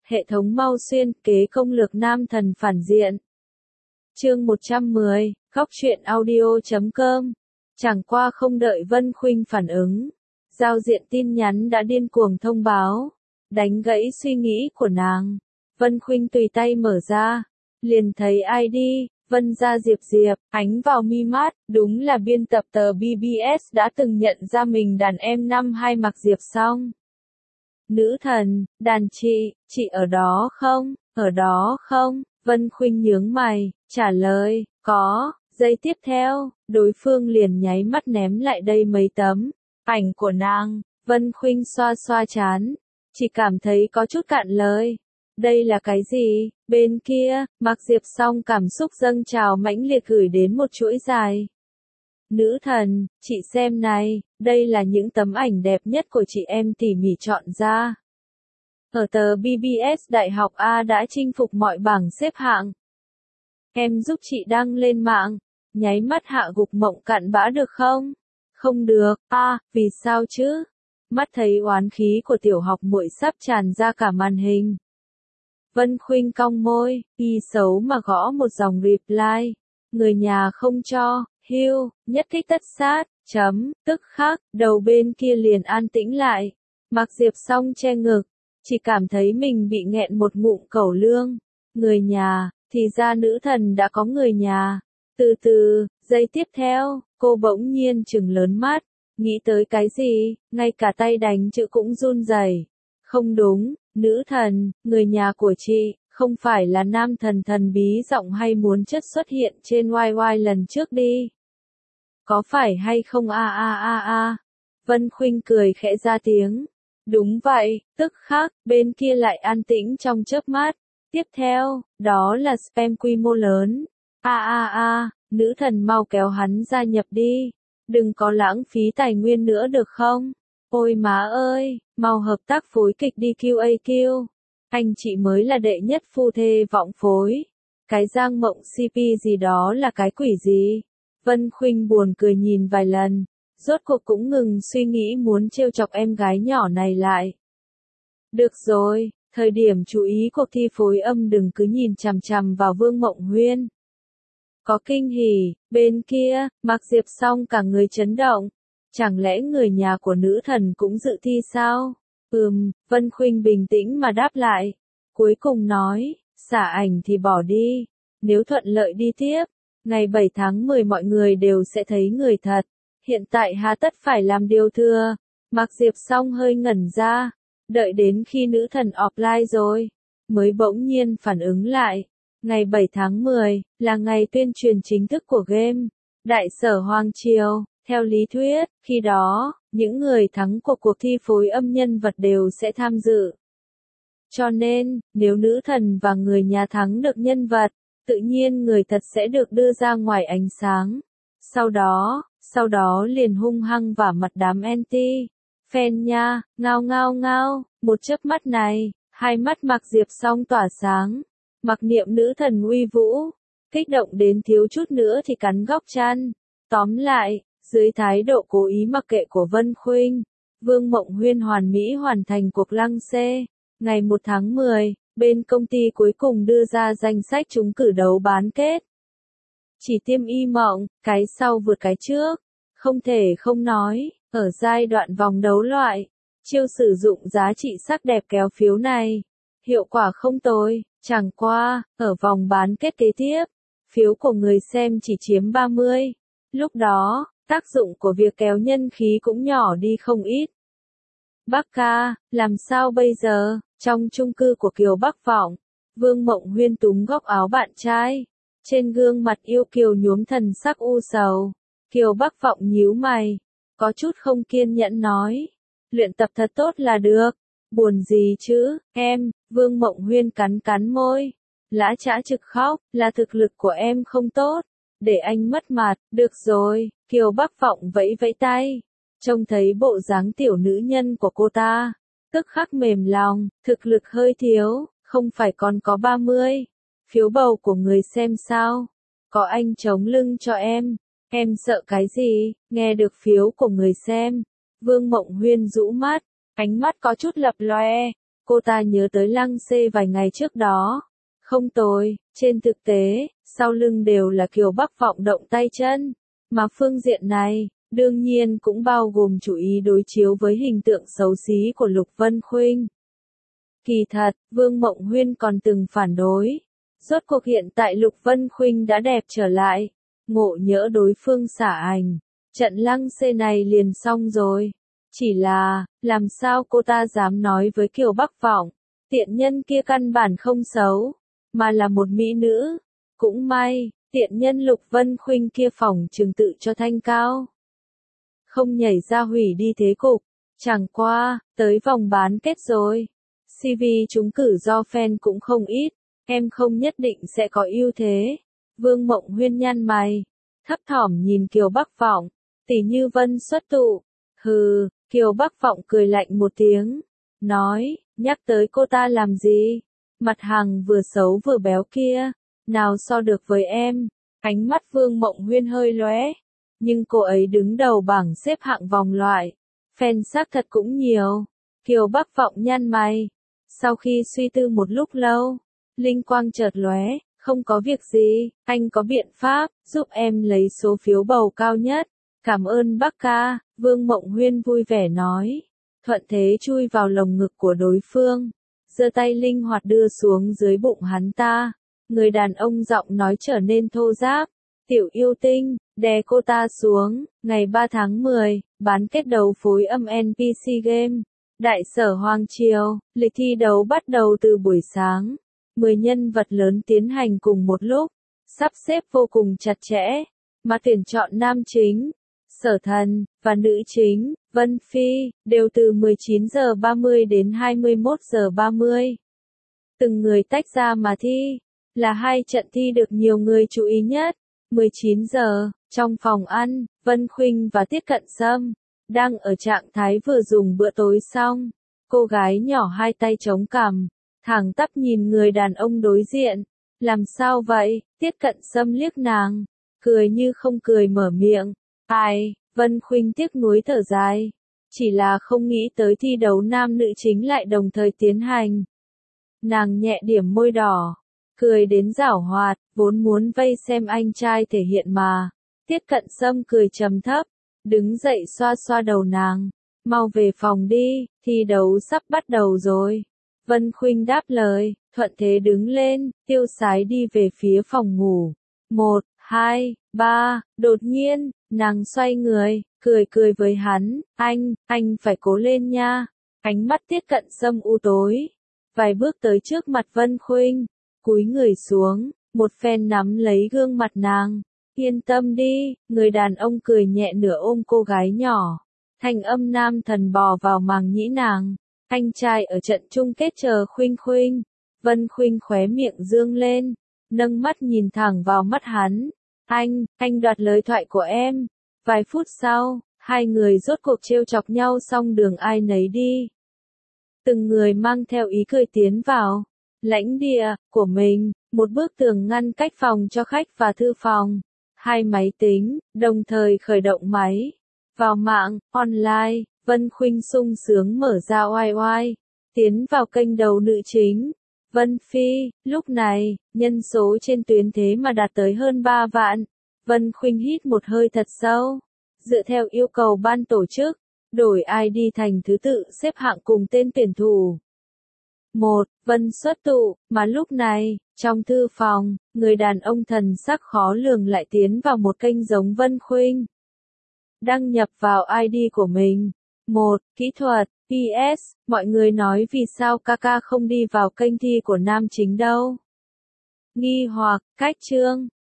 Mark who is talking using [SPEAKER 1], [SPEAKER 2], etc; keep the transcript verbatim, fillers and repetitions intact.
[SPEAKER 1] Hệ thống mau xuyên kế công lược nam thần phản diện. Chương một trăm mười, góc truyện audio chấm com. Chẳng qua không đợi Vân Khuynh phản ứng, giao diện tin nhắn đã điên cuồng thông báo, đánh gãy suy nghĩ của nàng. Vân Khuynh tùy tay mở ra, liền thấy i đê, Vân Gia Diệp Diệp, ánh vào mi mắt, đúng là biên tập tờ bê bê ét đã từng nhận ra mình đàn em năm hai mặc Diệp Song. Nữ thần, đàn chị, chị ở đó không, ở đó không? Vân Khuynh nhướng mày, trả lời, có. Giây tiếp theo, đối phương liền nháy mắt ném lại đây mấy tấm ảnh của nàng. Vân Khuynh xoa xoa trán, chỉ cảm thấy có chút cạn lời. Đây là cái gì? Bên kia, Mạc Diệp Song cảm xúc dâng trào mãnh liệt gửi đến một chuỗi dài. Nữ thần, chị xem này, đây là những tấm ảnh đẹp nhất của chị em tỉ mỉ chọn ra. Ở tờ bê bê ét Đại học A đã chinh phục mọi bảng xếp hạng. Em giúp chị đăng lên mạng, nháy mắt hạ gục mộng cặn bã được không? Không được, a, à, vì sao chứ? Mắt thấy oán khí của tiểu học muội sắp tràn ra cả màn hình. Vân Khuynh cong môi, y xấu mà gõ một dòng reply. Người nhà không cho, hưu, nhất kích tất sát, chấm, tức khắc, đầu bên kia liền an tĩnh lại. Mạc Diệp Song che ngực, chỉ cảm thấy mình bị nghẹn một ngụm cẩu lương. Người nhà, thì ra nữ thần đã có người nhà. Từ từ, giây tiếp theo, cô bỗng nhiên trừng lớn mắt, nghĩ tới cái gì, ngay cả tay đánh chữ cũng run rẩy. Không đúng, nữ thần, người nhà của chị, không phải là nam thần thần bí giọng hay muốn chất xuất hiện trên Y Y lần trước đi. Có phải hay không a a a a? Vân Khuynh cười khẽ ra tiếng. Đúng vậy, tức khắc, bên kia lại an tĩnh trong chớp mắt. Tiếp theo, đó là spam quy mô lớn. A a a, nữ thần mau kéo hắn gia nhập đi. Đừng có lãng phí tài nguyên nữa được không? Ôi má ơi, mau hợp tác phối kịch đi Q A Q. Anh chị mới là đệ nhất phu thê vọng phối. Cái Giang Mộng xê pê gì đó là cái quỷ gì? Vân Khuynh buồn cười nhìn vài lần, rốt cuộc cũng ngừng suy nghĩ muốn trêu chọc em gái nhỏ này lại. Được rồi, thời điểm chú ý cuộc thi phối âm đừng cứ nhìn chằm chằm vào Vương Mộng Huyên. Có kinh hỉ, bên kia, Mạc Diệp Song cả người chấn động. Chẳng lẽ người nhà của nữ thần cũng dự thi sao? Ừm, Vân Khuynh bình tĩnh mà đáp lại. Cuối cùng nói, xả ảnh thì bỏ đi. Nếu thuận lợi đi tiếp, ngày bảy tháng mười mọi người đều sẽ thấy người thật. Hiện tại hà tất phải làm điều thừa. Mạc Diệp Song hơi ngẩn ra. Đợi đến khi nữ thần offline rồi, mới bỗng nhiên phản ứng lại. Ngày bảy tháng mười, là ngày tuyên truyền chính thức của game. Đại sở Hoàng Triều, theo lý thuyết, khi đó, những người thắng của cuộc thi phối âm nhân vật đều sẽ tham dự. Cho nên, nếu nữ thần và người nhà thắng được nhân vật, tự nhiên người thật sẽ được đưa ra ngoài ánh sáng. Sau đó, sau đó liền hung hăng vả mặt đám anti. Fan nha, ngao ngao ngao, một chớp mắt này, hai mắt Mạc Diệp Song tỏa sáng. Mặc niệm nữ thần uy vũ, kích động đến thiếu chút nữa thì cắn góc chăn. Tóm lại, dưới thái độ cố ý mặc kệ của Vân Khuynh, Vương Mộng Huyên hoàn mỹ hoàn thành cuộc lăng xê. Ngày một tháng mười, bên công ty cuối cùng đưa ra danh sách trúng cử đấu bán kết. Chỉ tiêm y mộng, cái sau vượt cái trước. Không thể không nói, ở giai đoạn vòng đấu loại, chiêu sử dụng giá trị sắc đẹp kéo phiếu này, hiệu quả không tồi. Chẳng qua, ở vòng bán kết kế tiếp, phiếu của người xem chỉ chiếm ba mươi. Lúc đó, tác dụng của việc kéo nhân khí cũng nhỏ đi không ít. Bác ca, làm sao bây giờ? Trong chung cư của Kiều Bắc Vọng, Vương Mộng Huyên túm góc áo bạn trai. Trên gương mặt yêu kiều nhuốm thần sắc u sầu. Kiều Bắc Vọng nhíu mày, có chút không kiên nhẫn nói. Luyện tập thật tốt là được. Buồn gì chứ, em, Vương Mộng Huyên cắn cắn môi. Lã chã trực khóc, là thực lực của em không tốt. Để anh mất mặt, được rồi, Kiều Bắc Vọng vẫy vẫy tay. Trông thấy bộ dáng tiểu nữ nhân của cô ta, tức khắc mềm lòng, thực lực hơi thiếu, không phải còn có ba mươi. Phiếu bầu của người xem sao? Có anh chống lưng cho em. Em sợ cái gì? Nghe được phiếu của người xem. Vương Mộng Huyên rũ mắt. Ánh mắt có chút lập loè. cô ta nhớ tới Lăng Xê vài ngày trước đó. Không tồi, trên thực tế, sau lưng đều là Kiều Bắc Vọng động tay chân. Mà phương diện này, đương nhiên cũng bao gồm chú ý đối chiếu với hình tượng xấu xí của Lục Vân Khuynh. Kỳ thật, Vương Mộng Huyên còn từng phản đối. Rốt cuộc hiện tại Lục Vân Khuynh đã đẹp trở lại. Ngộ nhỡ đối phương xả ảnh. Trận Lăng Xê này liền xong rồi. Chỉ là, làm sao cô ta dám nói với Kiều Bắc Vọng. Tiện nhân kia căn bản không xấu, mà là một mỹ nữ. Cũng may, tiện nhân Lục Vân Khuynh kia phỏng trường tự cho thanh cao. Không nhảy ra hủy đi thế cục. Chẳng qua, tới vòng bán kết rồi. xê vê trúng cử do fan cũng không ít. Em không nhất định sẽ có ưu thế. Vương Mộng Huyên nhăn mày. Thấp thỏm nhìn Kiều Bắc Vọng. Tỷ Như Vân xuất tụ. Hừ, Kiều Bắc Vọng cười lạnh một tiếng. Nói, nhắc tới cô ta làm gì? Mặt hàng vừa xấu vừa béo kia. Nào so được với em. Ánh mắt Vương Mộng Huyên hơi lóe. Nhưng cô ấy đứng đầu bảng xếp hạng vòng loại. Fan xác thật cũng nhiều. Kiều Bắc Vọng nhăn mày. Sau khi suy tư một lúc lâu, linh quang chợt lóe, không có việc gì, anh có biện pháp, giúp em lấy số phiếu bầu cao nhất. Cảm ơn bác ca, Vương Mộng Huyên vui vẻ nói. Thuận thế chui vào lồng ngực của đối phương, giơ tay linh hoạt đưa xuống dưới bụng hắn ta. Người đàn ông giọng nói trở nên thô ráp. Tiểu yêu tinh, đè cô ta xuống. Ngày ba tháng mười, bán kết đấu phối âm en pê xê Game. Đại sở Hoàng Triều, lịch thi đấu bắt đầu từ buổi sáng. mười nhân vật lớn tiến hành cùng một lúc, sắp xếp vô cùng chặt chẽ, mà tuyển chọn nam chính, Sở Thần, và nữ chính, Vân Phi, đều từ mười chín giờ ba mươi đến hai mươi mốt giờ ba mươi. Từng người tách ra mà thi, là hai trận thi được nhiều người chú ý nhất. mười chín giờ, trong phòng ăn, Vân Khuynh và Tiết Cận Sâm đang ở trạng thái vừa dùng bữa tối xong. Cô gái nhỏ hai tay chống cằm, thẳng tắp nhìn người đàn ông đối diện. Làm sao vậy? Tiết Cận Sâm liếc nàng, cười như không cười mở miệng. Ai? Vân Khuynh tiếc nuối thở dài. Chỉ là không nghĩ tới thi đấu nam nữ chính lại đồng thời tiến hành. Nàng nhẹ điểm môi đỏ, cười đến giảo hoạt, vốn muốn vây xem anh trai thể hiện mà. Tiết Cận Sâm cười trầm thấp, đứng dậy xoa xoa đầu nàng. Mau về phòng đi, thi đấu sắp bắt đầu rồi. Vân Khuynh đáp lời, thuận thế đứng lên, tiêu sái đi về phía phòng ngủ. Một, hai, ba, đột nhiên, nàng xoay người, cười cười với hắn, anh, anh phải cố lên nha. Ánh mắt Tiết Cận Sâm u tối. Vài bước tới trước mặt Vân Khuynh, cúi người xuống, một phen nắm lấy gương mặt nàng. Yên tâm đi, người đàn ông cười nhẹ nửa ôm cô gái nhỏ. Thanh âm nam thần bò vào màng nhĩ nàng. Anh trai ở trận chung kết chờ Khuynh Khuynh. Vân Khuynh khóe miệng dương lên, nâng mắt nhìn thẳng vào mắt hắn. Anh, anh đoạt lời thoại của em. Vài phút sau, hai người rốt cuộc trêu chọc nhau xong đường ai nấy đi. Từng người mang theo ý cười tiến vào lãnh địa của mình, một bức tường ngăn cách phòng cho khách và thư phòng. Hai máy tính, đồng thời khởi động máy. Vào mạng, online, Vân Khuynh sung sướng mở ra oai oai. Tiến vào kênh đầu nữ chính. Vân Phi, lúc này, nhân số trên tuyến thế mà đạt tới hơn ba vạn. Vân Khuynh hít một hơi thật sâu. Dựa theo yêu cầu ban tổ chức, đổi i đê thành thứ tự xếp hạng cùng tên tuyển thủ. Một, Vân xuất tụ, mà lúc này, trong thư phòng, người đàn ông thần sắc khó lường lại tiến vào một kênh giống Vân Khuynh. Đăng nhập vào i đê của mình. Một, kỹ thuật, pê ét, mọi người nói vì sao Kaka không đi vào kênh thi của nam chính đâu. Nghi hoặc, cách chương,